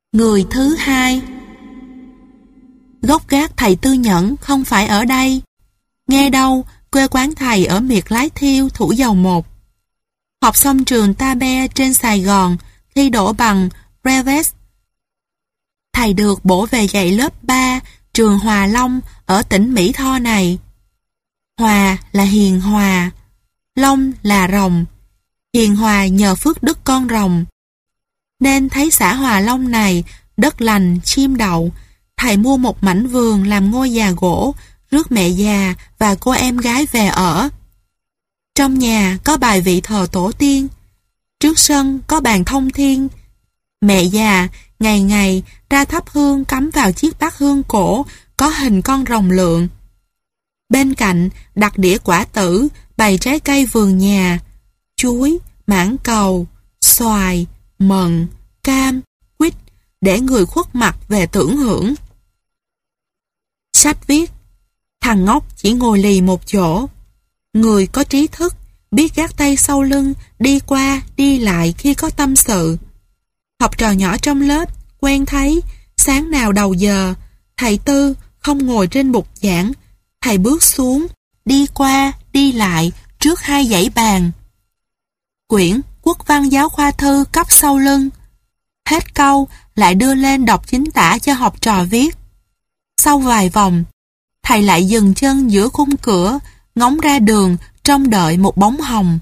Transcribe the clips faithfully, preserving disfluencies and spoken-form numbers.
Người thứ hai. Gốc gác thầy Tư Nhẫn không phải ở đây. Nghe đâu, quê quán thầy ở miệt Lái Thiêu, Thủ Dầu Một. Học xong trường Ta Be trên Sài Gòn, thi đỗ bằng Brevet. Thầy được bổ về dạy lớp ba, trường Hòa Long ở tỉnh Mỹ Tho này. Hòa là hiền hòa, Long là rồng. Hiền hòa nhờ phước đức con rồng. Nên thấy xã Hòa Long này đất lành, chim đậu, thầy mua một mảnh vườn làm ngôi nhà gỗ, rước mẹ già và cô em gái về ở. Trong nhà có bài vị thờ tổ tiên, trước sân có bàn thông thiên. Mẹ già ngày ngày ra thắp hương cắm vào chiếc bát hương cổ có hình con rồng lượn. Bên cạnh đặt đĩa quả tử bày trái cây vườn nhà, chuối, mãng cầu, xoài, mận, cam, quýt để người khuất mặt về tưởng hưởng. Sách viết, thằng ngốc chỉ ngồi lì một chỗ. Người có trí thức biết gác tay sau lưng, đi qua, đi lại khi có tâm sự. Học trò nhỏ trong lớp quen thấy, sáng nào đầu giờ, thầy Tư không ngồi trên bục giảng, thầy bước xuống, đi qua, đi lại trước hai dãy bàn. Quyển Quốc văn giáo khoa thư cấp sau lưng. Hết câu lại đưa lên đọc chính tả cho học trò viết. Sau vài vòng, thầy lại dừng chân giữa khung cửa, ngóng ra đường trông đợi một bóng hồng.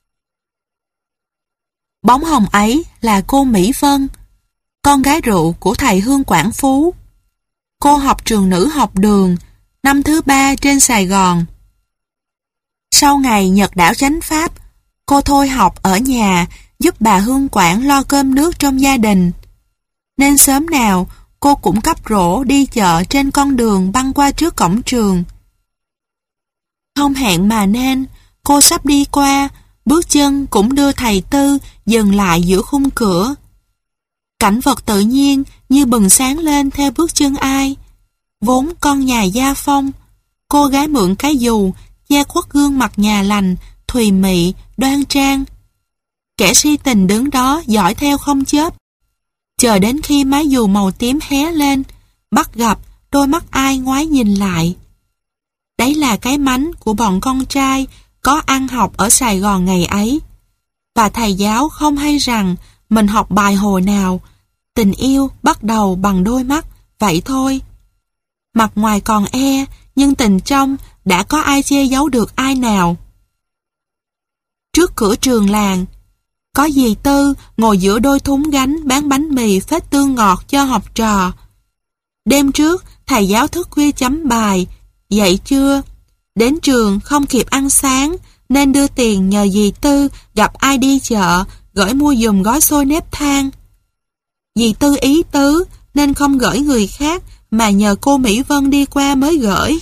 Bóng hồng ấy là cô Mỹ Vân, con gái rượu của thầy Hương Quảng Phú. Cô học trường nữ học đường, năm thứ ba trên Sài Gòn. Sau ngày Nhật đảo chánh pháp, cô thôi học ở nhà giúp bà Hương Quảng lo cơm nước trong gia đình. Nên sớm nào cô cũng cắp rổ đi chợ trên con đường băng qua trước cổng trường. Không hẹn mà nên, cô sắp đi qua, bước chân cũng đưa thầy Tư dừng lại giữa khung cửa. Cảnh vật tự nhiên như bừng sáng lên theo bước chân ai. Vốn con nhà gia phong, cô gái mượn cái dù che khuất gương mặt nhà lành, thùy mị, đoan trang. Kẻ si tình đứng đó dõi theo không chớp, chờ đến khi mái dù màu tím hé lên, bắt gặp đôi mắt ai ngoái nhìn lại. Đấy là cái mánh của bọn con trai có ăn học ở Sài Gòn ngày ấy. Và thầy giáo không hay rằng mình học bài hồi nào, tình yêu bắt đầu bằng đôi mắt, vậy thôi. Mặt ngoài còn e, nhưng tình trong đã có ai che giấu được ai nào. Trước cửa trường làng, có dì Tư ngồi giữa đôi thúng gánh bán bánh mì phết tương ngọt cho học trò. Đêm trước, thầy giáo thức khuya chấm bài, dậy trưa. Đến trường không kịp ăn sáng, nên đưa tiền nhờ dì Tư gặp ai đi chợ, gửi mua giùm gói xôi nếp than. Dì Tư ý tứ, nên không gửi người khác, mà nhờ cô Mỹ Vân đi qua mới gửi.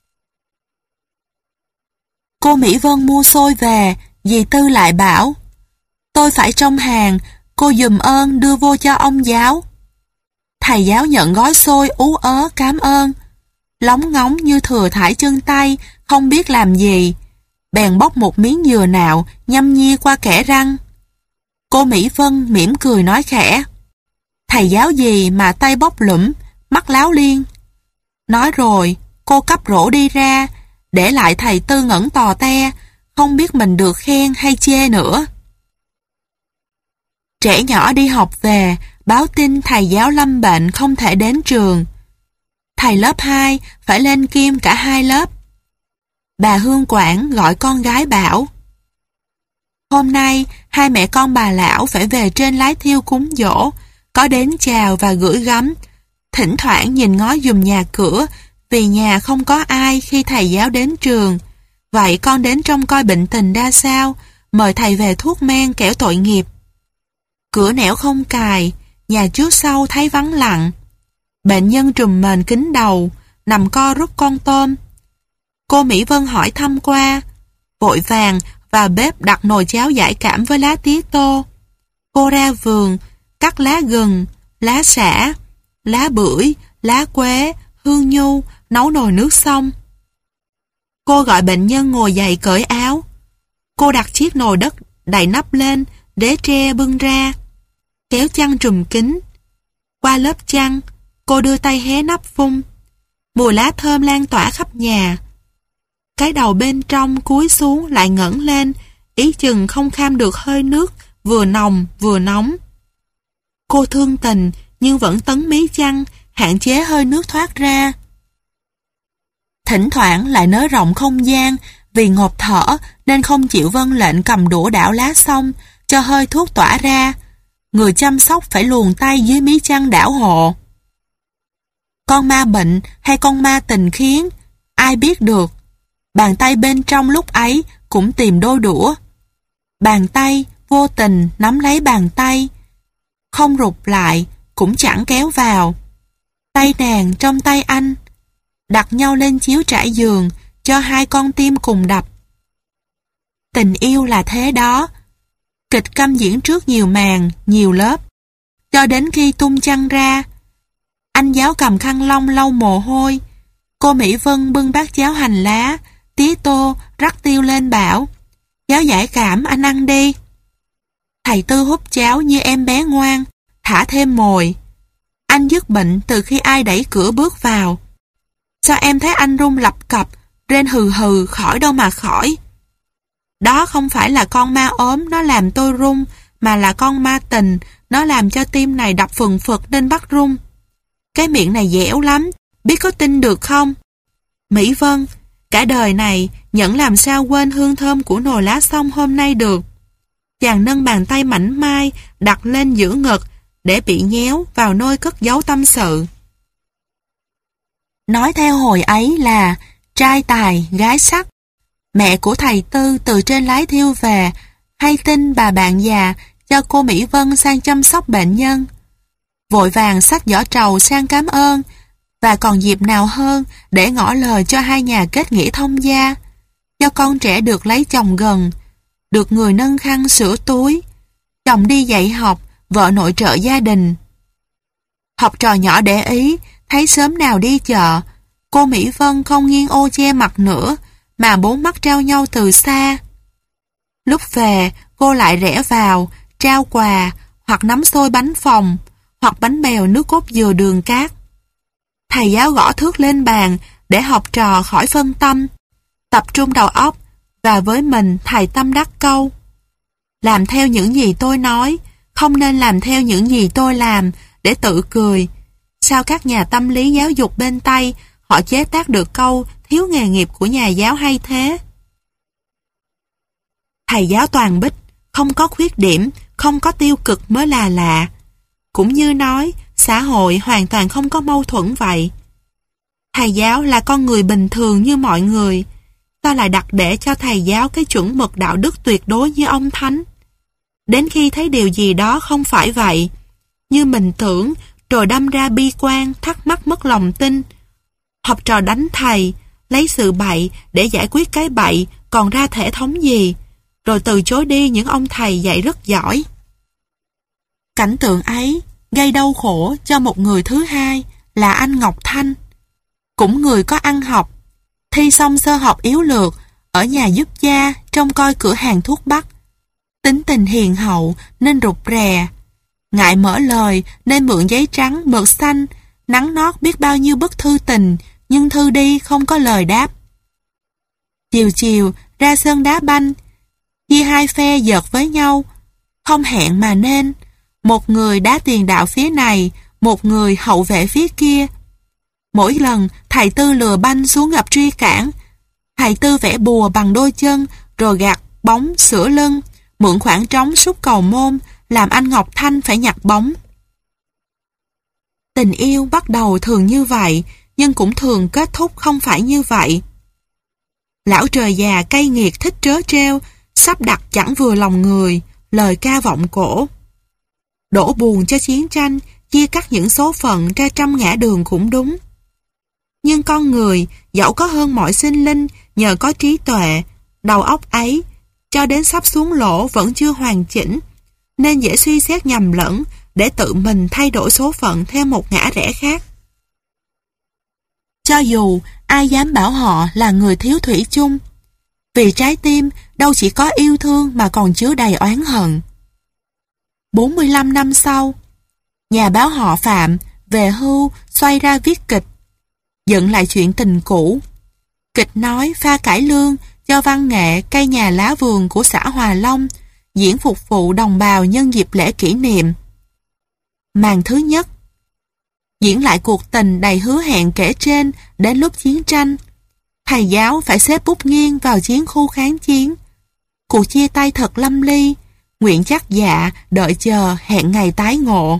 Cô Mỹ Vân mua xôi về, dì Tư lại bảo, tôi phải trong hàng, cô giùm ơn đưa vô cho ông giáo. Thầy giáo nhận gói xôi ú ớ cám ơn, lóng ngóng như thừa thải chân tay, không biết làm gì. Bèn bóc một miếng dừa nạo, nhâm nhi qua kẽ răng. Cô Mỹ Vân mỉm cười nói khẽ, thầy giáo gì mà tay bóc lũm, mắt láo liên. Nói rồi, cô cắp rổ đi ra, để lại thầy Tư ngẩn tò te, không biết mình được khen hay chê nữa. Trẻ nhỏ đi học về, báo tin thầy giáo lâm bệnh không thể đến trường. Thầy lớp hai phải lên kiêm cả hai lớp. Bà Hương Quảng gọi con gái bảo, hôm nay hai mẹ con bà lão phải về trên Lái Thiêu cúng giỗ, có đến chào và gửi gắm, thỉnh thoảng nhìn ngó giùm nhà cửa, vì nhà không có ai khi thầy giáo đến trường. Vậy con đến trông coi bệnh tình ra sao, mời thầy về thuốc men kẻo tội nghiệp. Cửa nẻo không cài, nhà trước sau thấy vắng lặng. Bệnh nhân trùm mền kín đầu, nằm co rút con tôm. Cô Mỹ Vân hỏi thăm qua, vội vàng vào bếp đặt nồi cháo giải cảm với lá tía tô. Cô ra vườn, cắt lá gừng, lá sả, lá bưởi, lá quế, hương nhu, nấu nồi nước xong. Cô gọi bệnh nhân ngồi dậy cởi áo. Cô đặt chiếc nồi đất đầy nắp lên, đế tre bưng ra, kéo chăn trùm kín. Qua lớp chăn, cô đưa tay hé nắp phun. Mùi lá thơm lan tỏa khắp nhà. Cái đầu bên trong cúi xuống lại ngẩng lên, ý chừng không kham được hơi nước, vừa nồng vừa nóng. Cô thương tình nhưng vẫn tấn mí chăn, hạn chế hơi nước thoát ra. Thỉnh thoảng lại nới rộng không gian, vì ngộp thở nên không chịu vâng lệnh cầm đũa đảo lá xong, cho hơi thuốc tỏa ra. Người chăm sóc phải luồn tay dưới mí chăn đảo hộ. Con ma bệnh hay con ma tình khiến, ai biết được. Bàn tay bên trong lúc ấy cũng tìm đôi đũa. Bàn tay vô tình nắm lấy bàn tay, không rụt lại cũng chẳng kéo vào. Tay nàng trong tay anh, đặt nhau lên chiếu trải giường cho hai con tim cùng đập. Tình yêu là thế đó. Kịch câm diễn trước nhiều màn, nhiều lớp, cho đến khi tung chăn ra. Anh giáo cầm khăn lông lau mồ hôi. Cô Mỹ Vân bưng bát cháo hành lá, tía tô, rắc tiêu lên bảo: "Giáo giải cảm, anh ăn đi." Thầy Tư húp cháo như em bé ngoan, thả thêm mồi. Anh dứt bệnh từ khi ai đẩy cửa bước vào. Sao em thấy anh run lập cập, rên hừ hừ, khỏi đâu mà khỏi. Đó không phải là con ma ốm nó làm tôi run, mà là con ma tình, nó làm cho tim này đập phừng phực nên bắt run. Cái miệng này dẻo lắm, biết có tin được không? Mỹ Vân, cả đời này Nhẫn làm sao quên hương thơm của nồi lá sông hôm nay được. Chàng nâng bàn tay mảnh mai đặt lên giữa ngực để bị nhéo vào nơi cất giấu tâm sự. Nói theo hồi ấy là trai tài, gái sắc. Mẹ của thầy Tư từ trên lái thiêu về, hay tin bà bạn già cho cô Mỹ Vân sang chăm sóc bệnh nhân. Vội vàng xách giỏ trầu sang cảm ơn, và còn dịp nào hơn để ngỏ lời cho hai nhà kết nghĩa thông gia, cho con trẻ được lấy chồng gần, được người nâng khăn sửa túi, chồng đi dạy học, vợ nội trợ gia đình. Học trò nhỏ để ý, thấy sớm nào đi chợ, cô Mỹ Vân không nghiêng ô che mặt nữa, mà bốn mắt trao nhau từ xa. Lúc về, cô lại rẽ vào, trao quà, hoặc nắm xôi bánh phồng, hoặc bánh bèo nước cốt dừa đường cát. Thầy giáo gõ thước lên bàn để học trò khỏi phân tâm, tập trung đầu óc, và với mình thầy tâm đắc câu: làm theo những gì tôi nói, không nên làm theo những gì tôi làm để tự cười. Sao các nhà tâm lý giáo dục bên Tây họ chế tác được câu thiếu nghề nghiệp của nhà giáo hay thế? Thầy giáo Toàn Bích không có khuyết điểm, không có tiêu cực mới là lạ. Cũng như nói xã hội hoàn toàn không có mâu thuẫn vậy. Thầy giáo là con người bình thường như mọi người, ta lại đặt để cho thầy giáo cái chuẩn mực đạo đức tuyệt đối như ông Thánh. Đến khi thấy điều gì đó không phải vậy, như mình tưởng, rồi đâm ra bi quan, thắc mắc mất lòng tin. Học trò đánh thầy, lấy sự bậy để giải quyết cái bậy, còn ra thể thống gì, rồi từ chối đi những ông thầy dạy rất giỏi. Cảnh tượng ấy gây đau khổ cho một người thứ hai là anh Ngọc Thanh, cũng người có ăn học, thi xong sơ học yếu lược, ở nhà giúp cha trông coi cửa hàng thuốc bắc. Tính tình hiền hậu nên rụt rè, ngại mở lời nên mượn giấy trắng mực xanh, nắng nót biết bao nhiêu bức thư tình, nhưng thư đi không có lời đáp. Chiều chiều ra sân đá banh, chia hai phe giật với nhau, không hẹn mà nên, một người đá tiền đạo phía này, một người hậu vệ phía kia. Mỗi lần thầy Tư lừa banh xuống gặp truy cản, thầy Tư vẽ bùa bằng đôi chân, rồi gạt bóng sửa lưng, mượn khoảng trống sút cầu môn, làm anh Ngọc Thanh phải nhặt bóng. Tình yêu bắt đầu thường như vậy, nhưng cũng thường kết thúc không phải như vậy. Lão trời già cay nghiệt thích trớ trêu, sắp đặt chẳng vừa lòng người, lời ca vọng cổ. Đổ buồn cho chiến tranh, chia cắt những số phận ra trăm ngã đường cũng đúng. Nhưng con người, dẫu có hơn mọi sinh linh, nhờ có trí tuệ, đầu óc ấy, cho đến sắp xuống lỗ vẫn chưa hoàn chỉnh, nên dễ suy xét nhầm lẫn để tự mình thay đổi số phận theo một ngã rẽ khác. Cho dù ai dám bảo họ là người thiếu thủy chung, vì trái tim đâu chỉ có yêu thương mà còn chứa đầy oán hận. bốn mươi lăm năm sau, Nhà báo họ Phạm về hưu xoay ra viết kịch, dựng lại chuyện tình cũ. Kịch nói pha cải lương cho văn nghệ cây nhà lá vườn của xã Hòa Long diễn phục vụ đồng bào nhân dịp lễ kỷ niệm. Màn thứ nhất, diễn lại cuộc tình đầy hứa hẹn kể trên đến lúc chiến tranh. Thầy giáo phải xếp bút nghiêng vào chiến khu kháng chiến. Cuộc chia tay thật lâm ly, nguyện chắc dạ đợi chờ hẹn ngày tái ngộ.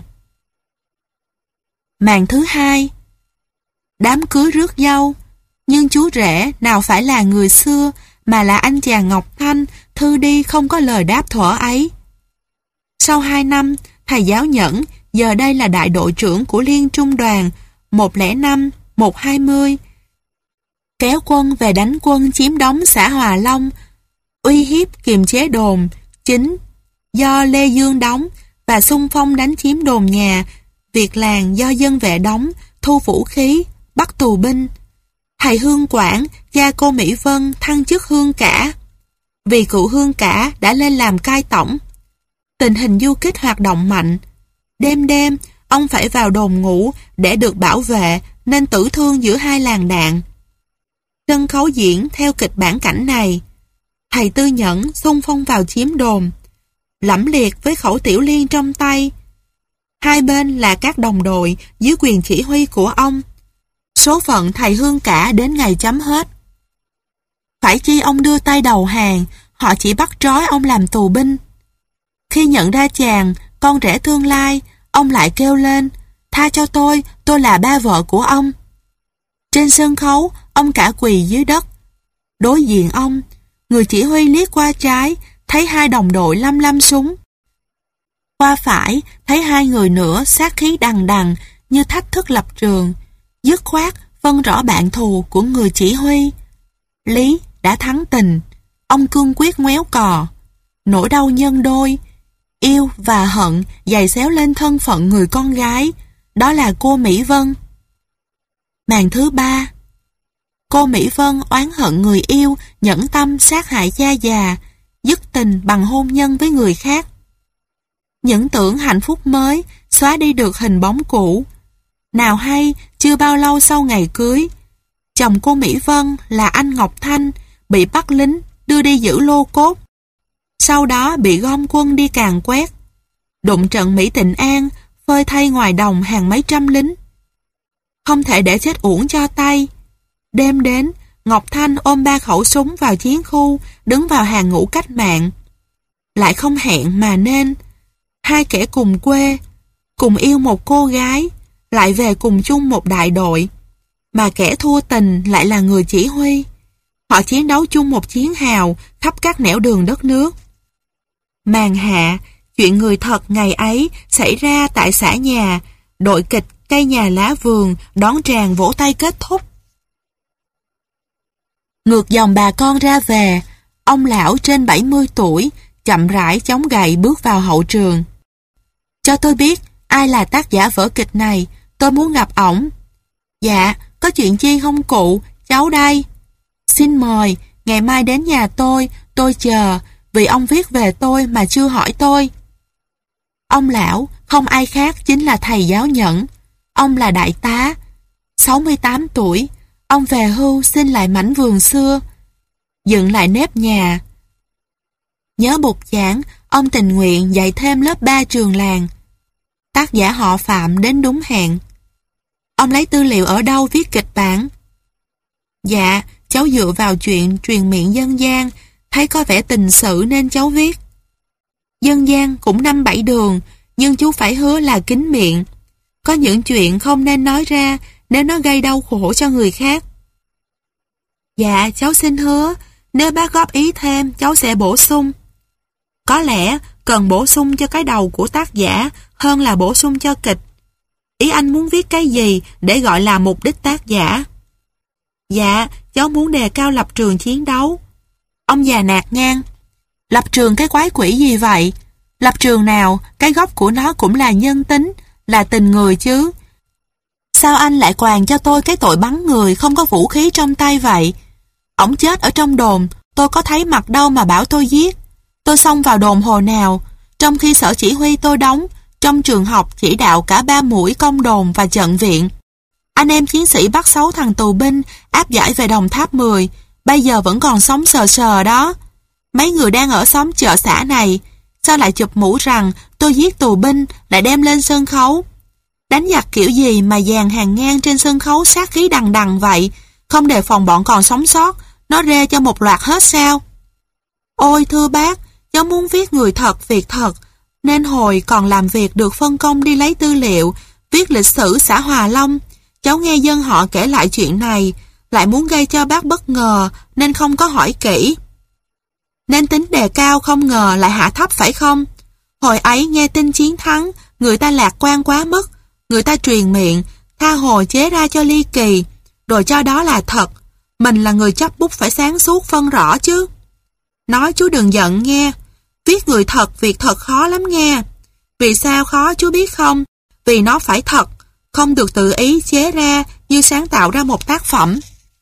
Màn thứ hai, đám cưới rước dâu, nhưng chú rể nào phải là người xưa mà là anh chàng Ngọc Thanh thư đi không có lời đáp thuở ấy. Sau hai năm, thầy giáo Nhẫn giờ đây là đại đội trưởng của Liên Trung đoàn một không năm một hai không, kéo quân về đánh quân chiếm đóng xã Hòa Long, uy hiếp kiềm chế đồn chính do Lê Dương đóng và xung phong đánh chiếm đồn nhà Việt Làng do dân vệ đóng, thu vũ khí, bắt tù binh. Thầy Hương Quảng, cha cô Mỹ Vân thăng chức Hương Cả, vì cựu Hương Cả đã lên làm cai tổng. Tình hình du kích hoạt động mạnh. Đêm đêm, ông phải vào đồn ngủ để được bảo vệ nên tử thương giữa hai làn đạn. Sân khấu diễn theo kịch bản cảnh này. Thầy Tư Nhẫn xung phong vào chiếm đồn, lẫm liệt với khẩu tiểu liên trong tay. Hai bên là các đồng đội dưới quyền chỉ huy của ông. Số phận thầy Hương Cả đến ngày chấm hết. Phải chi ông đưa tay đầu hàng, họ chỉ bắt trói ông làm tù binh. Khi nhận ra chàng, con rể tương lai, ông lại kêu lên, tha cho tôi, tôi là ba vợ của ông. Trên sân khấu, ông cả quỳ dưới đất. Đối diện ông, người chỉ huy liếc qua trái, thấy hai đồng đội lăm lăm súng. Qua phải, thấy hai người nữa sát khí đằng đằng như thách thức lập trường, dứt khoát phân rõ bạn thù của người chỉ huy. Lý đã thắng tình, ông cương quyết ngoéo cò. Nỗi đau nhân đôi, yêu và hận giày xéo lên thân phận người con gái, đó là cô Mỹ Vân. Màn thứ ba, cô Mỹ Vân oán hận người yêu nhẫn tâm sát hại cha già, dứt tình bằng hôn nhân với người khác. Những tưởng hạnh phúc mới xóa đi được hình bóng cũ. Nào hay, chưa bao lâu sau ngày cưới, chồng cô Mỹ Vân là anh Ngọc Thanh bị bắt lính đưa đi giữ lô cốt. Sau đó bị gom quân đi càn quét. Đụng trận Mỹ Tịnh An, phơi thay ngoài đồng hàng mấy trăm lính. Không thể để chết uổng cho tay. Đêm đến, Ngọc Thanh ôm ba khẩu súng vào chiến khu, đứng vào hàng ngũ cách mạng. Lại không hẹn mà nên, hai kẻ cùng quê, cùng yêu một cô gái, lại về cùng chung một đại đội, mà kẻ thua tình lại là người chỉ huy. Họ chiến đấu chung một chiến hào khắp các nẻo đường đất nước. Màn hạ, chuyện người thật ngày ấy xảy ra tại xã nhà, đội kịch cây nhà lá vườn đón tràng vỗ tay kết thúc. Ngược dòng bà con ra về, ông lão trên bảy mươi tuổi, chậm rãi chống gậy bước vào hậu trường. Cho tôi biết ai là tác giả vở kịch này, tôi muốn gặp ổng. Dạ, có chuyện chi không cụ, cháu đây. Xin mời, ngày mai đến nhà tôi, tôi chờ, vì ông viết về tôi mà chưa hỏi tôi. Ông lão, không ai khác chính là thầy giáo Nhẫn. Ông là đại tá, sáu mươi tám tuổi, ông về hưu xin lại mảnh vườn xưa, dựng lại nếp nhà. Nhớ bục giảng, ông tình nguyện dạy thêm lớp ba trường làng. Tác giả họ Phạm đến đúng hẹn. Ông lấy tư liệu ở đâu viết kịch bản? Dạ, cháu dựa vào chuyện truyền miệng dân gian, thấy có vẻ tình sự nên cháu viết. Dân gian cũng năm bảy đường, nhưng chú phải hứa là kín miệng. Có những chuyện không nên nói ra nếu nó gây đau khổ cho người khác. Dạ, cháu xin hứa, nếu bác góp ý thêm, cháu sẽ bổ sung. Có lẽ cần bổ sung cho cái đầu của tác giả hơn là bổ sung cho kịch. Ý anh muốn viết cái gì để gọi là mục đích tác giả? Dạ, cháu muốn đề cao lập trường chiến đấu. Ông già nạt ngang. Lập trường cái quái quỷ gì vậy? Lập trường nào, cái gốc của nó cũng là nhân tính, là tình người chứ. Sao anh lại quàng cho tôi cái tội bắn người không có vũ khí trong tay vậy? Ổng chết ở trong đồn, tôi có thấy mặt đâu mà bảo tôi giết. Tôi xông vào đồn hồi nào, trong khi sở chỉ huy tôi đóng, trong trường học chỉ đạo cả ba mũi công đồn và trận viện. Anh em chiến sĩ bắt sáu thằng tù binh áp giải về Đồng Tháp mười, bây giờ vẫn còn sống sờ sờ đó. Mấy người đang ở xóm chợ xã này, sao lại chụp mũ rằng tôi giết tù binh lại đem lên sân khấu? Đánh giặc kiểu gì mà dàn hàng ngang trên sân khấu sát khí đằng đằng vậy, không đề phòng bọn còn sống sót, nó rê cho một loạt hết sao? Ôi thưa bác, cháu muốn viết người thật việc thật, nên hồi còn làm việc được phân công đi lấy tư liệu, viết lịch sử xã Hòa Long. Cháu nghe dân họ kể lại chuyện này, lại muốn gây cho bác bất ngờ nên không có hỏi kỹ. Nên tính đề cao không ngờ lại hạ thấp phải không? Hồi ấy nghe tin chiến thắng, người ta lạc quan quá mức, người ta truyền miệng, tha hồ chế ra cho ly kỳ, rồi cho đó là thật. Mình là người chấp bút phải sáng suốt phân rõ chứ. Nói chú đừng giận nghe, viết người thật việc thật khó lắm nghe. Vì sao khó chú biết không? Vì nó phải thật, không được tự ý chế ra như sáng tạo ra một tác phẩm.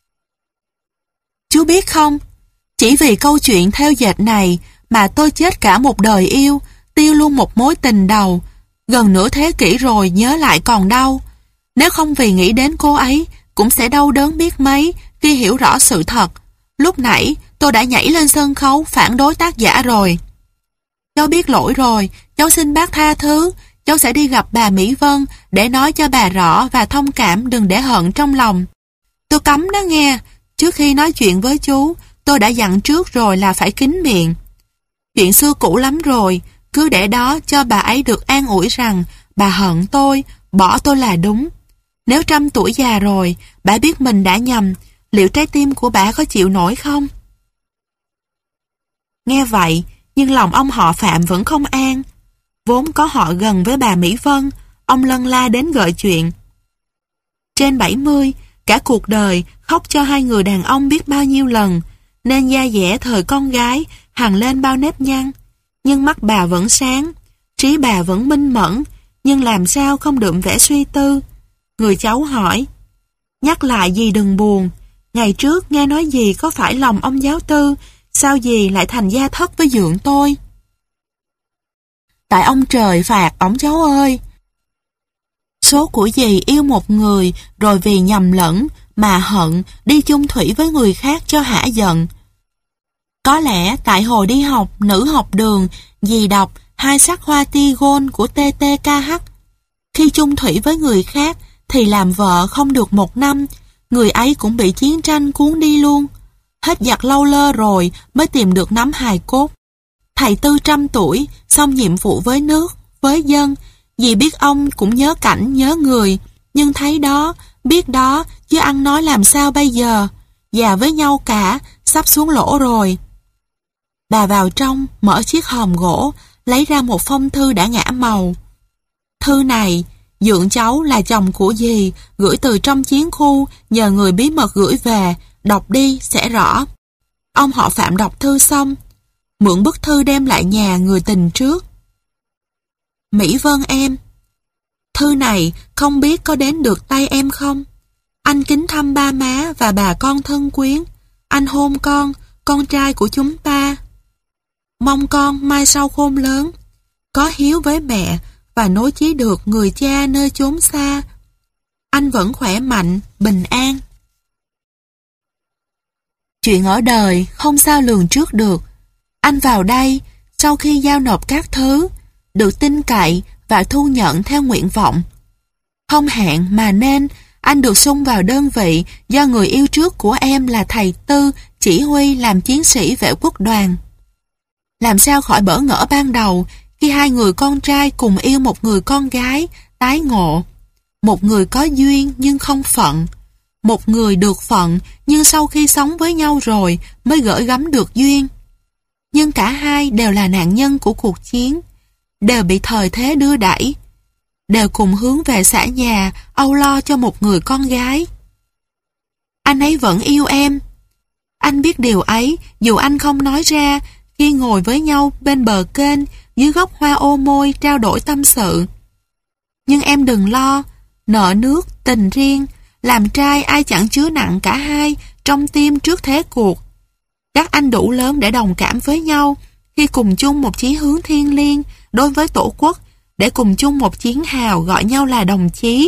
Chú biết không, chỉ vì câu chuyện theo dệt này mà tôi chết cả một đời yêu, tiêu luôn một mối tình đầu, gần nửa thế kỷ rồi nhớ lại còn đau. Nếu không vì nghĩ đến cô ấy, cũng sẽ đau đớn biết mấy khi hiểu rõ sự thật. Lúc nãy tôi đã nhảy lên sân khấu phản đối tác giả rồi. Cháu biết lỗi rồi, cháu xin bác tha thứ. Cháu sẽ đi gặp bà Mỹ Vân để nói cho bà rõ và thông cảm, đừng để hận trong lòng. Tôi cấm đó nghe, trước khi nói chuyện với chú, tôi đã dặn trước rồi là phải kín miệng. Chuyện xưa cũ lắm rồi, cứ để đó cho bà ấy được an ủi rằng bà hận tôi, bỏ tôi là đúng. Nếu trăm tuổi già rồi, bà biết mình đã nhầm, liệu trái tim của bà có chịu nổi không? Nghe vậy, nhưng lòng ông họ Phạm vẫn không an. Vốn có họ gần với bà Mỹ Vân, ông lân la đến gợi chuyện. Trên bảy mươi, cả cuộc đời khóc cho hai người đàn ông biết bao nhiêu lần, nên da dẻ thời con gái hằn lên bao nếp nhăn. Nhưng mắt bà vẫn sáng, trí bà vẫn minh mẫn, nhưng làm sao không đượm vẻ suy tư. Người cháu hỏi, nhắc lại dì đừng buồn, ngày trước nghe nói dì có phải lòng ông giáo tư, sao dì lại thành gia thất với dượng tôi? Tại ông trời phạt ổng cháu ơi. Số của dì yêu một người rồi vì nhầm lẫn mà hận đi chung thủy với người khác cho hả giận. Có lẽ tại hồi đi học nữ học đường, dì đọc Hai sắc hoa Tigon của tê tê ca hát. Khi chung thủy với người khác thì làm vợ không được một năm, người ấy cũng bị chiến tranh cuốn đi luôn. Hết giặc lâu lơ rồi mới tìm được nắm hài cốt. Thầy Tư trăm tuổi, xong nhiệm vụ với nước, với dân, dì biết ông cũng nhớ cảnh, nhớ người, nhưng thấy đó, biết đó, chứ ăn nói làm sao bây giờ, già với nhau cả, sắp xuống lỗ rồi. Bà vào trong, mở chiếc hòm gỗ, lấy ra một phong thư đã ngã màu. Thư này, dượng cháu là chồng của dì, gửi từ trong chiến khu, nhờ người bí mật gửi về, đọc đi, sẽ rõ. Ông họ Phạm đọc thư xong, mượn bức thư đem lại nhà người tình trước. Mỹ Vân em, thư này không biết có đến được tay em không? Anh kính thăm ba má và bà con thân quyến. Anh hôn con, con trai của chúng ta. Mong con mai sau khôn lớn, có hiếu với mẹ và nối chí được người cha nơi chốn xa. Anh vẫn khỏe mạnh, bình an. Chuyện ở đời không sao lường trước được. Anh vào đây, sau khi giao nộp các thứ, được tin cậy và thu nhận theo nguyện vọng. Không hẹn mà nên, anh được xung vào đơn vị do người yêu trước của em là thầy Tư chỉ huy làm chiến sĩ vệ quốc đoàn. Làm sao khỏi bỡ ngỡ ban đầu khi hai người con trai cùng yêu một người con gái, tái ngộ. Một người có duyên nhưng không phận. Một người được phận nhưng sau khi sống với nhau rồi mới gửi gắm được duyên. Nhưng cả hai đều là nạn nhân của cuộc chiến, đều bị thời thế đưa đẩy, đều cùng hướng về xã nhà âu lo cho một người con gái. Anh ấy vẫn yêu em. Anh biết điều ấy dù anh không nói ra khi ngồi với nhau bên bờ kênh dưới gốc hoa ô môi trao đổi tâm sự. Nhưng em đừng lo, nợ nước, tình riêng, làm trai ai chẳng chứa nặng cả hai trong tim trước thế cuộc. Các anh đủ lớn để đồng cảm với nhau khi cùng chung một chí hướng thiêng liêng đối với tổ quốc để cùng chung một chiến hào gọi nhau là đồng chí.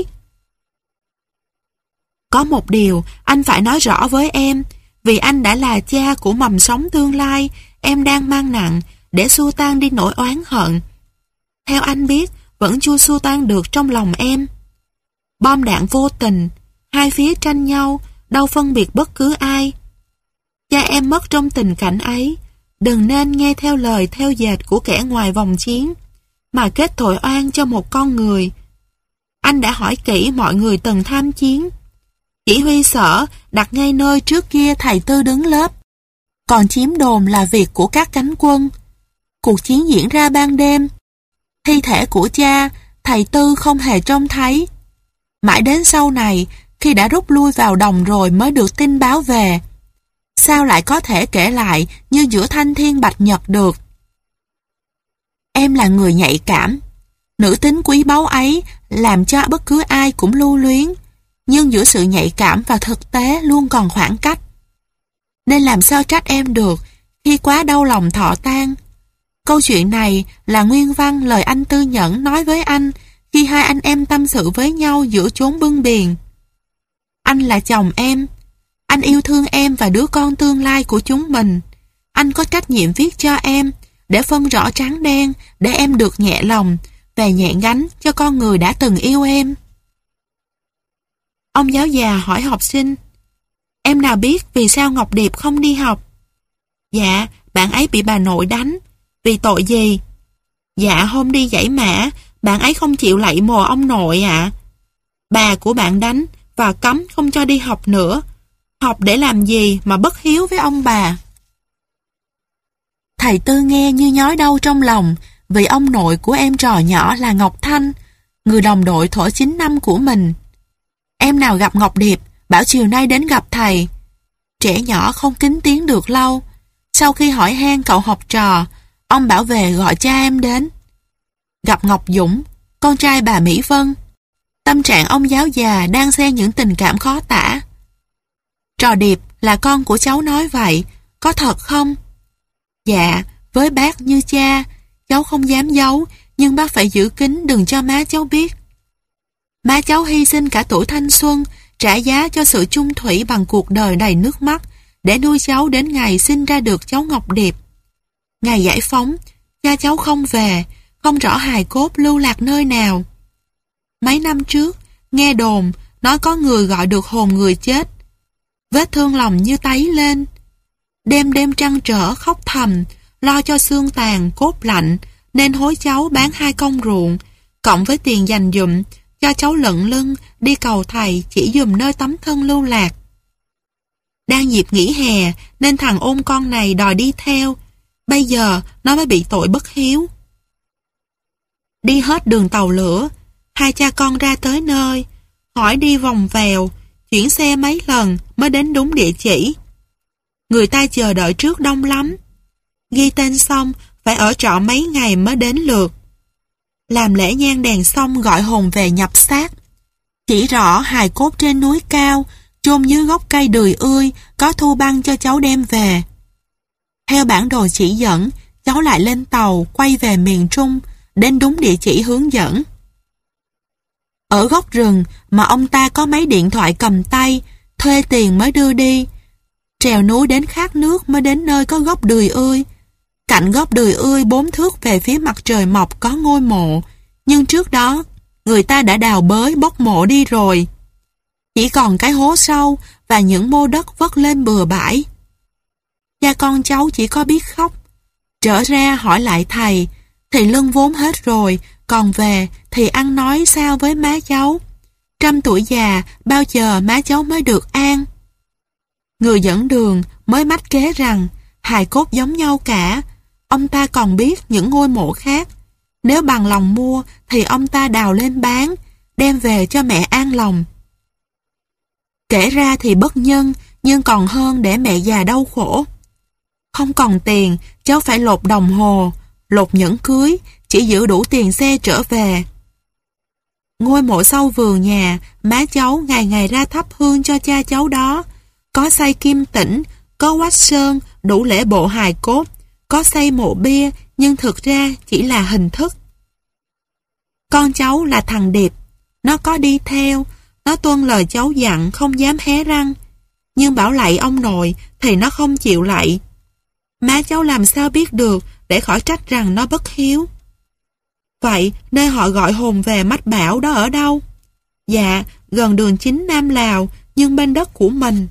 Có một điều anh phải nói rõ với em, vì anh đã là cha của mầm sống tương lai em đang mang nặng để xua tan đi nỗi oán hận. Theo anh biết, vẫn chưa xua tan được trong lòng em. Bom đạn vô tình, hai phía tranh nhau, đâu phân biệt bất cứ ai. Cha em mất trong tình cảnh ấy, đừng nên nghe theo lời theo dệt của kẻ ngoài vòng chiến, mà kết tội oan cho một con người. Anh đã hỏi kỹ mọi người từng tham chiến. Chỉ huy sở đặt ngay nơi trước kia thầy Tư đứng lớp, còn chiếm đồn là việc của các cánh quân. Cuộc chiến diễn ra ban đêm. Thi thể của cha, thầy Tư không hề trông thấy. Mãi đến sau này, khi đã rút lui vào đồng rồi mới được tin báo về. Sao lại có thể kể lại như giữa thanh thiên bạch nhật được? Em là người nhạy cảm. Nữ tính quý báu ấy làm cho bất cứ ai cũng lưu luyến, nhưng giữa sự nhạy cảm và thực tế luôn còn khoảng cách. Nên làm sao trách em được khi quá đau lòng thọ tan. Câu chuyện này là nguyên văn lời anh Tư Nhẫn nói với anh khi hai anh em tâm sự với nhau giữa chốn bưng biển. Anh là chồng em. Anh yêu thương em và đứa con tương lai của chúng mình. Anh có trách nhiệm viết cho em để phân rõ trắng đen, để em được nhẹ lòng và nhẹ gánh cho con người đã từng yêu em. Ông giáo già hỏi học sinh: em nào biết vì sao Ngọc Điệp không đi học? Dạ, bạn ấy bị bà nội đánh. Vì tội gì? Dạ, hôm đi dãy mã, bạn ấy không chịu lạy mồ ông nội ạ. À. Bà của bạn đánh và cấm không cho đi học nữa. Học để làm gì mà bất hiếu với ông bà? Thầy Tư nghe như nhói đau trong lòng, vì ông nội của em trò nhỏ là Ngọc Thanh, người đồng đội thuở chín năm của mình. Em nào gặp Ngọc Điệp, bảo chiều nay đến gặp thầy. Trẻ nhỏ không kín tiếng được lâu. Sau khi hỏi han cậu học trò, ông bảo về gọi cha em đến. Gặp Ngọc Dũng, con trai bà Mỹ Vân. Tâm trạng ông giáo già đang xen những tình cảm khó tả. Trò Điệp là con của cháu nói vậy, có thật không? Dạ, với bác như cha, cháu không dám giấu, nhưng bác phải giữ kín đừng cho má cháu biết. Má cháu hy sinh cả tuổi thanh xuân, trả giá cho sự chung thủy bằng cuộc đời đầy nước mắt, để nuôi cháu đến ngày sinh ra được cháu Ngọc Điệp. Ngày giải phóng, cha cháu không về, không rõ hài cốt lưu lạc nơi nào. Mấy năm trước, nghe đồn, nói có người gọi được hồn người chết. Vết thương lòng như tấy lên. Đêm đêm trăn trở khóc thầm, lo cho xương tàn, cốt lạnh, nên hối cháu bán hai công ruộng, cộng với tiền dành dụm, cho cháu lận lưng đi cầu thầy chỉ dùm nơi tấm thân lưu lạc. Đang dịp nghỉ hè, nên thằng ôn con này đòi đi theo. Bây giờ nó mới bị tội bất hiếu. Đi hết đường tàu lửa, hai cha con ra tới nơi, hỏi đi vòng vèo, chuyển xe mấy lần mới đến đúng địa chỉ. Người ta chờ đợi trước đông lắm. Ghi tên xong, phải ở trọ mấy ngày mới đến lượt. Làm lễ nhang đèn xong gọi hồn về nhập xác. Chỉ rõ hài cốt trên núi cao, chôn dưới gốc cây đười ươi, có thu băng cho cháu đem về. Theo bản đồ chỉ dẫn, cháu lại lên tàu, quay về miền Trung, đến đúng địa chỉ hướng dẫn. Ở góc rừng mà ông ta có mấy điện thoại cầm tay, thuê tiền mới đưa đi. Trèo núi đến khát nước mới đến nơi có gốc đười ươi. Cạnh gốc đười ươi bốn thước về phía mặt trời mọc có ngôi mộ, nhưng trước đó người ta đã đào bới bốc mộ đi rồi. Chỉ còn cái hố sâu và những mô đất vất lên bừa bãi. Cha con cháu chỉ có biết khóc. Trở ra hỏi lại thầy, thì lưng vốn hết rồi, còn về thì ăn nói sao với má cháu. Trăm tuổi già, bao giờ má cháu mới được an? Người dẫn đường mới mách kế rằng hài cốt giống nhau cả. Ông ta còn biết những ngôi mộ khác. Nếu bằng lòng mua thì ông ta đào lên bán, đem về cho mẹ an lòng. Kể ra thì bất nhân, nhưng còn hơn để mẹ già đau khổ. Không còn tiền, cháu phải lột đồng hồ, lột nhẫn cưới, chỉ giữ đủ tiền xe trở về. Ngôi mộ sau vườn nhà, má cháu ngày ngày ra thắp hương cho cha cháu đó. Có xây kim tĩnh, có quách sơn, đủ lễ bộ hài cốt, có xây mộ bia, nhưng thực ra chỉ là hình thức. Con cháu là thằng Điệp, nó có đi theo, nó tuân lời cháu dặn không dám hé răng, nhưng bảo lạy ông nội thì nó không chịu lạy. Má cháu làm sao biết được để khỏi trách rằng nó bất hiếu. Vậy nơi họ gọi hồn về mách bảo đó ở đâu? Dạ, gần đường chính Nam Lào, nhưng bên đất của mình.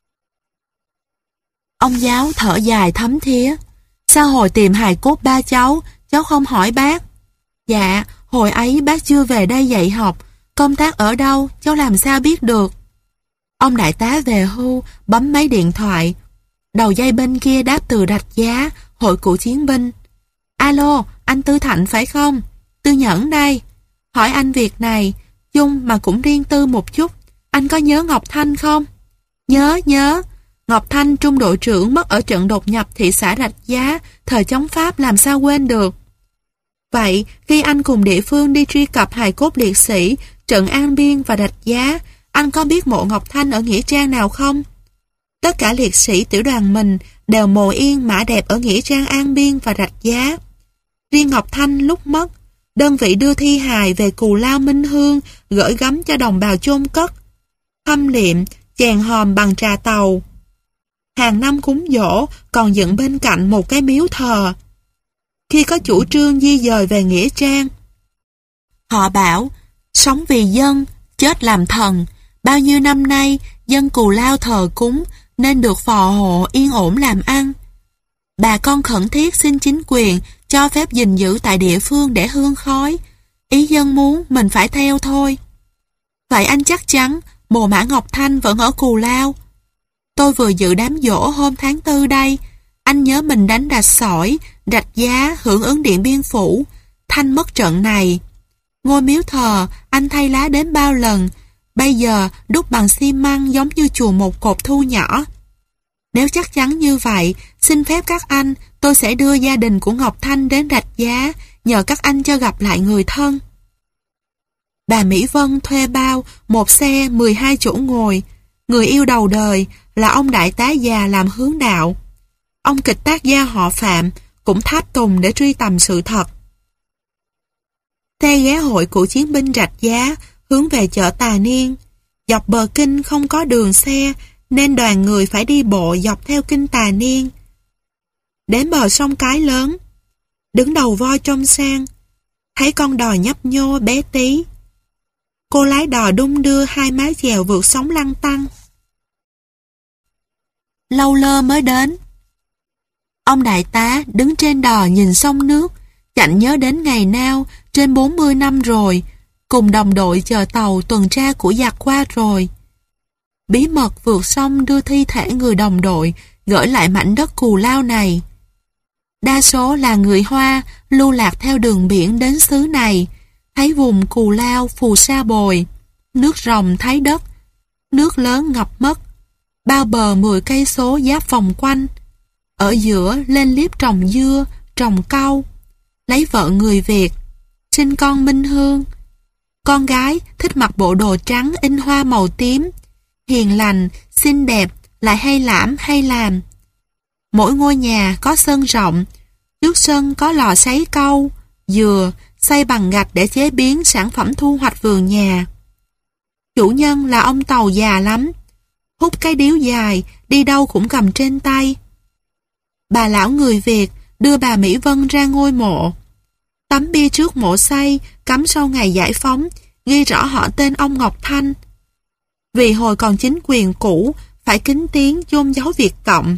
Ông giáo thở dài thấm thía. Sao hồi tìm hài cốt ba cháu, cháu không hỏi bác? Dạ, hồi ấy bác chưa về đây dạy học, công tác ở đâu, cháu làm sao biết được? Ông đại tá về hưu, bấm máy điện thoại. Đầu dây bên kia đáp từ Rạch Giá, hội cựu chiến binh. Alo, anh Tư Thạnh phải không? Tư Nhẫn đây. Hỏi anh việc này, chung mà cũng riêng tư một chút. Anh có nhớ Ngọc Thanh không? Nhớ, nhớ. Ngọc Thanh trung đội trưởng mất ở trận đột nhập thị xã Rạch Giá, thời chống Pháp làm sao quên được. Vậy, khi anh cùng địa phương đi truy cập hài cốt liệt sĩ, trận An Biên và Rạch Giá, anh có biết mộ Ngọc Thanh ở nghĩa trang nào không? Tất cả liệt sĩ tiểu đoàn mình đều mồ yên mã đẹp ở nghĩa trang An Biên và Rạch Giá. Riêng Ngọc Thanh lúc mất, đơn vị đưa thi hài về Cù Lao Minh Hương gửi gắm cho đồng bào chôn cất. Thâm liệm, chèn hòm bằng trà tàu. Hàng năm cúng giỗ còn dựng bên cạnh một cái miếu thờ. Khi có chủ trương di dời về nghĩa trang, họ bảo sống vì dân, chết làm thần. Bao nhiêu năm nay dân Cù Lao thờ cúng nên được phò hộ yên ổn làm ăn. Bà con khẩn thiết xin chính quyền cho phép gìn giữ tại địa phương để hương khói. Ý dân muốn mình phải theo thôi. Vậy anh chắc chắn mồ mã Ngọc Thanh vẫn ở Cù Lao. Tôi vừa dự đám giỗ hôm tháng tư đây. Anh nhớ mình đánh Rạch Sỏi, Rạch Giá hưởng ứng Điện Biên Phủ. Thanh mất trận này. Ngôi miếu thờ anh thay lá đến bao lần, bây giờ đúc bằng xi măng giống như chùa một cột thu nhỏ. Nếu chắc chắn như vậy, xin phép các anh, tôi sẽ đưa gia đình của Ngọc Thanh đến Rạch Giá, nhờ các anh cho gặp lại người thân. Bà Mỹ Vân thuê bao một xe mười hai chỗ ngồi. Người yêu đầu đời là ông đại tá già làm hướng đạo. Ông kịch tác gia họ Phạm cũng tháp tùng để truy tầm sự thật. Xe ghé hội cựu chiến binh Rạch Giá hướng về chợ Tà Niên. Dọc bờ kinh không có đường xe nên đoàn người phải đi bộ dọc theo kinh Tà Niên. Đến bờ sông Cái Lớn, đứng đầu voi trông sang, thấy con đò nhấp nhô bé tí. Cô lái đò đung đưa hai mái chèo vượt sóng lăn tăn. Lâu lơ mới đến. Ông đại tá đứng trên đò nhìn sông nước, chạnh nhớ đến ngày nào trên bốn mươi năm rồi, cùng đồng đội chờ tàu tuần tra của giặc qua rồi. Bí mật vượt sông đưa thi thể người đồng đội gửi lại mảnh đất Cù Lao này. Đa số là người Hoa lưu lạc theo đường biển đến xứ này, thấy vùng Cù Lao phù sa bồi, nước ròng thấy đất, nước lớn ngập mất, bao bờ mười cây số giáp vòng quanh, ở giữa lên liếp trồng dưa, trồng cau, lấy vợ người Việt, sinh con Minh Hương. Con gái thích mặc bộ đồ trắng in hoa màu tím, hiền lành, xinh đẹp, lại hay lãm hay làm. Mỗi ngôi nhà có sân rộng, trước sân có lò sấy cau, dừa, xây bằng gạch để chế biến sản phẩm thu hoạch vườn nhà. Chủ nhân là ông Tàu già lắm, hút cái điếu dài, đi đâu cũng cầm trên tay. Bà lão người Việt đưa bà Mỹ Vân ra ngôi mộ. Tấm bia trước mộ xây, cắm sau ngày giải phóng, ghi rõ họ tên ông Ngọc Thanh. Vì hồi còn chính quyền cũ, phải kính tiếng chôn dấu Việt Cộng.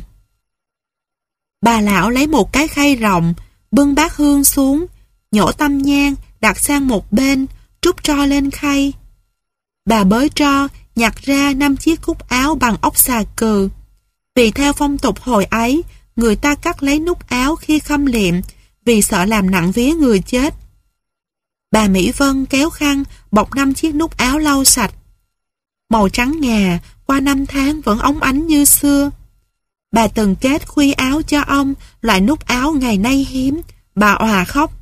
Bà lão lấy một cái khay rộng, bưng bát hương xuống, nhổ tâm nhang, đặt sang một bên, trút tro lên khay. Bà bới tro, nhặt ra năm chiếc cúc áo bằng ốc xà cừ. Vì theo phong tục hồi ấy, người ta cắt lấy nút áo khi khâm liệm, vì sợ làm nặng vía người chết. Bà Mỹ Vân kéo khăn, bọc năm chiếc nút áo lau sạch. Màu trắng ngà, qua năm tháng vẫn óng ánh như xưa. Bà từng kết khuy áo cho ông, loại nút áo ngày nay hiếm, bà òa khóc.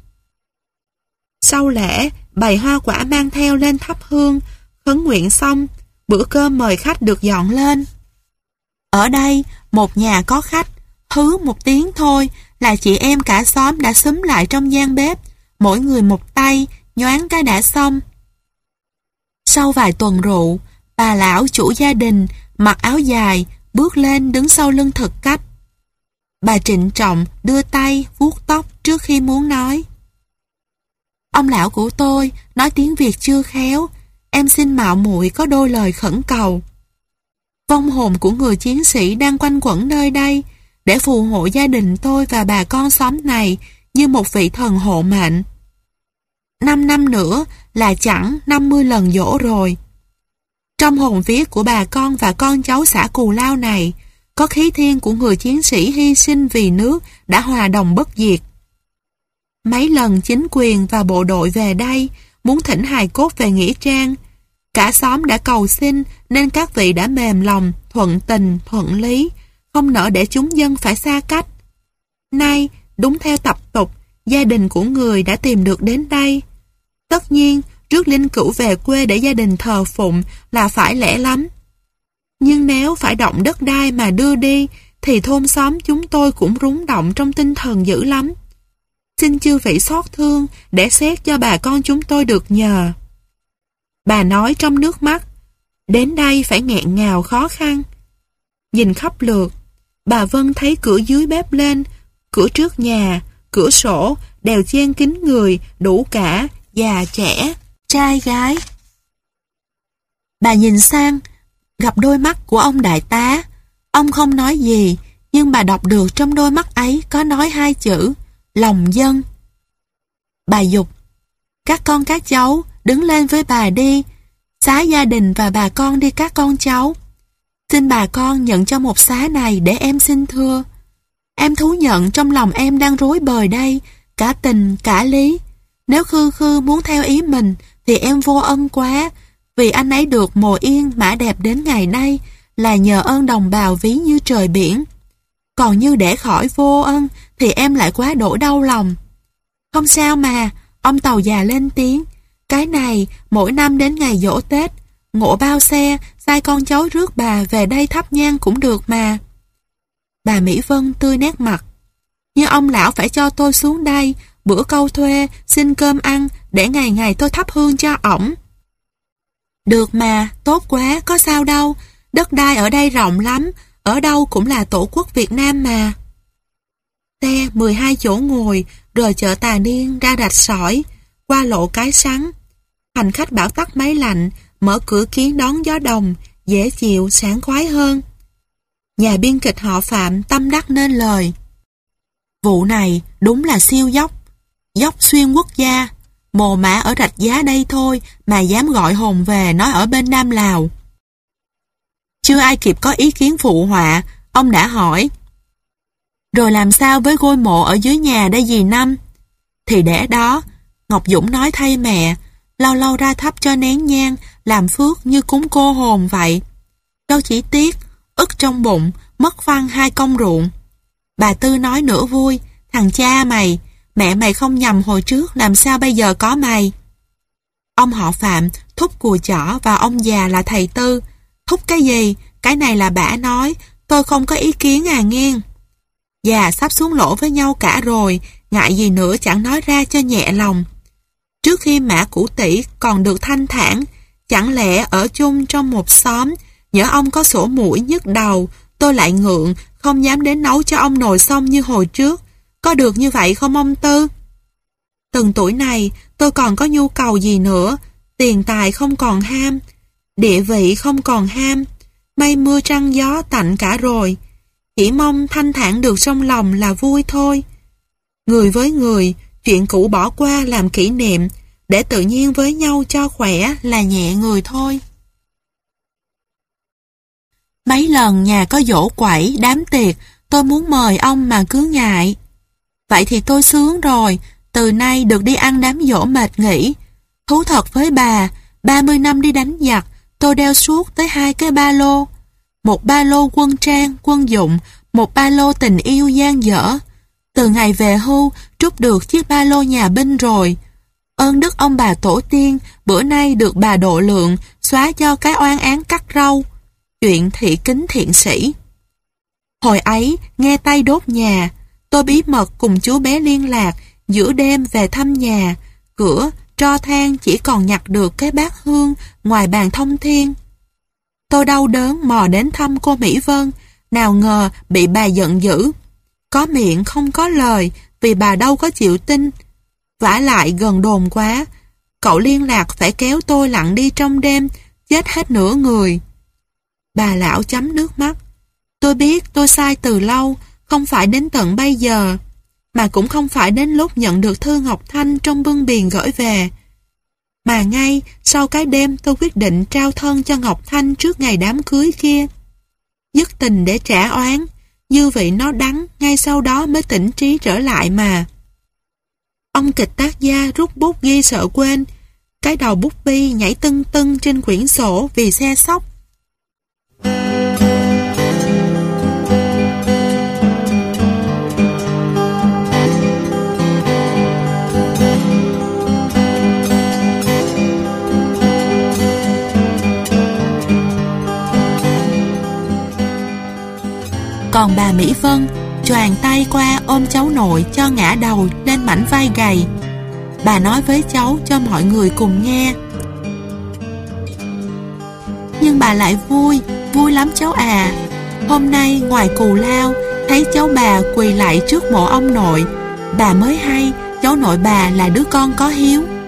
Sau lễ, bày hoa quả mang theo lên thắp hương, khấn nguyện xong, bữa cơm mời khách được dọn lên. Ở đây, một nhà có khách, hứ một tiếng thôi là chị em cả xóm đã xúm lại trong gian bếp, mỗi người một tay, nhoáng cái đã xong. Sau vài tuần rượu, bà lão chủ gia đình mặc áo dài bước lên đứng sau lưng Thực Cách. Bà trịnh trọng đưa tay vuốt tóc trước khi muốn nói. Ông lão của tôi nói tiếng Việt chưa khéo, em xin mạo muội có đôi lời khẩn cầu. Vong hồn của người chiến sĩ đang quanh quẩn nơi đây để phù hộ gia đình tôi và bà con xóm này như một vị thần hộ mệnh. Năm năm nữa là chẳng năm mươi lần giỗ rồi. Trong hồn viết của bà con và con cháu xã Cù Lao này có khí thiên của người chiến sĩ hy sinh vì nước đã hòa đồng bất diệt. Mấy lần chính quyền và bộ đội về đây muốn thỉnh hài cốt về nghĩa trang, cả xóm đã cầu xin nên các vị đã mềm lòng, thuận tình, thuận lý, không nỡ để chúng dân phải xa cách. Nay, đúng theo tập tục, gia đình của người đã tìm được đến đây. Tất nhiên, rước linh cữu về quê để gia đình thờ phụng là phải lẽ lắm. Nhưng nếu phải động đất đai mà đưa đi, thì thôn xóm chúng tôi cũng rúng động trong tinh thần dữ lắm. Xin chư vị xót thương để xét cho bà con chúng tôi được nhờ. Bà nói trong nước mắt, đến đây phải nghẹn ngào khó khăn. Nhìn khắp lượt, bà Vân thấy cửa dưới bếp lên, cửa trước nhà, cửa sổ đều chen kín người, đủ cả, già trẻ, trai gái. Bà nhìn sang, gặp đôi mắt của ông đại tá. Ông không nói gì, nhưng bà đọc được trong đôi mắt ấy có nói hai chữ, lòng dân. Bà dục, các con các cháu đứng lên với bà đi, xá gia đình và bà con đi các con cháu. Xin bà con nhận cho một xá này để em xin thưa. Em thú nhận trong lòng em đang rối bời đây, cả tình cả lý. Nếu Khư Khư muốn theo ý mình thì em vô ân quá, vì anh ấy được mồ yên mã đẹp đến ngày nay là nhờ ơn đồng bào ví như trời biển. Còn như để khỏi vô ân thì em lại quá đổ đau lòng. Không sao mà, ông Tàu già lên tiếng. Cái này mỗi năm đến ngày giỗ Tết, ngộ bao xe, sai con cháu rước bà về đây thắp nhang cũng được mà. Bà Mỹ Vân tươi nét mặt. Nhưng ông lão phải cho tôi xuống đây, bữa câu thuê, xin cơm ăn, để ngày ngày tôi thắp hương cho ổng. Được mà, tốt quá, có sao đâu. Đất đai ở đây rộng lắm, ở đâu cũng là tổ quốc Việt Nam mà. Xe mười hai chỗ ngồi, rời chợ Tà Niên ra rạch sỏi, qua lộ Cái Sắn. Hành khách bảo tắt máy lạnh, mở cửa kiến đón gió đồng, dễ chịu, sảng khoái hơn. Nhà biên kịch họ Phạm tâm đắc nên lời. Vụ này đúng là siêu dốc, dốc xuyên quốc gia. Mồ mả ở Rạch Giá đây thôi mà dám gọi hồn về nói ở bên Nam Lào. Chưa ai kịp có ý kiến phụ họa, ông đã hỏi. Rồi làm sao với ngôi mộ ở dưới nhà đây dì Năm? Thì để đó, Ngọc Dũng nói thay mẹ, lâu lâu ra thắp cho nén nhang, làm phước như cúng cô hồn vậy. Đâu chỉ tiếc, ức trong bụng, mất văn hai công ruộng. Bà Tư nói nửa vui, thằng cha mày, mẹ mày không nhầm hồi trước, làm sao bây giờ có mày? Ông họ Phạm thúc cùi chỏ và ông già là thầy Tư. Thúc cái gì? Cái này là bả nói, tôi không có ý kiến à nghe. Già sắp xuống lỗ với nhau cả rồi, ngại gì nữa chẳng nói ra cho nhẹ lòng. Trước khi Mã Cũ Tỷ còn được thanh thản, chẳng lẽ ở chung trong một xóm, nhỡ ông có sổ mũi nhức đầu, tôi lại ngượng, không dám đến nấu cho ông nồi xong như hồi trước. Có được như vậy không ông Tư? Từng tuổi này, tôi còn có nhu cầu gì nữa, tiền tài không còn ham, địa vị không còn ham, mây mưa trăng gió tạnh cả rồi. Chỉ mong thanh thản được trong lòng là vui thôi. Người với người, chuyện cũ bỏ qua làm kỷ niệm, để tự nhiên với nhau cho khỏe là nhẹ người thôi. Mấy lần nhà có giỗ quẩy, đám tiệc, tôi muốn mời ông mà cứ ngại. Vậy thì tôi sướng rồi, từ nay được đi ăn đám giỗ mệt nghỉ. Thú thật với bà, ba mươi năm đi đánh giặc, tôi đeo suốt tới hai cái ba lô. Một ba lô quân trang, quân dụng, một ba lô tình yêu gian dở. Từ ngày về hưu, trút được chiếc ba lô nhà binh rồi. Ơn đức ông bà tổ tiên, bữa nay được bà độ lượng, xóa cho cái oan án cắt râu. Chuyện thị kính thiện sĩ. Hồi ấy, nghe tay đốt nhà, tôi bí mật cùng chú bé liên lạc, giữa đêm về thăm nhà, cửa tro than chỉ còn nhặt được cái bát hương ngoài bàn thông thiên. Tôi đau đớn mò đến thăm cô Mỹ Vân, nào ngờ bị bà giận dữ. Có miệng không có lời vì bà đâu có chịu tin. Vả lại gần đồn quá, cậu liên lạc phải kéo tôi lặn đi trong đêm, chết hết nửa người. Bà lão chấm nước mắt. Tôi biết tôi sai từ lâu, không phải đến tận bây giờ, mà cũng không phải đến lúc nhận được thư Ngọc Thanh trong bưng biền gửi về. Mà ngay sau cái đêm tôi quyết định trao thân cho Ngọc Thanh trước ngày đám cưới kia. Dứt tình để trả oán, dư vị nó đắng, ngay sau đó mới tỉnh trí trở lại mà. Ông kịch tác gia rút bút ghi sợ quên, cái đầu bút bi nhảy tưng tưng trên quyển sổ vì xe sốc. Còn bà Mỹ Vân choàng tay qua ôm cháu nội cho ngã đầu lên mảnh vai gầy. Bà nói với cháu cho mọi người cùng nghe. Nhưng bà lại vui, vui lắm cháu à. Hôm nay ngoài Cù Lao, thấy cháu bà quỳ lại trước mộ ông nội, bà mới hay cháu nội bà là đứa con có hiếu.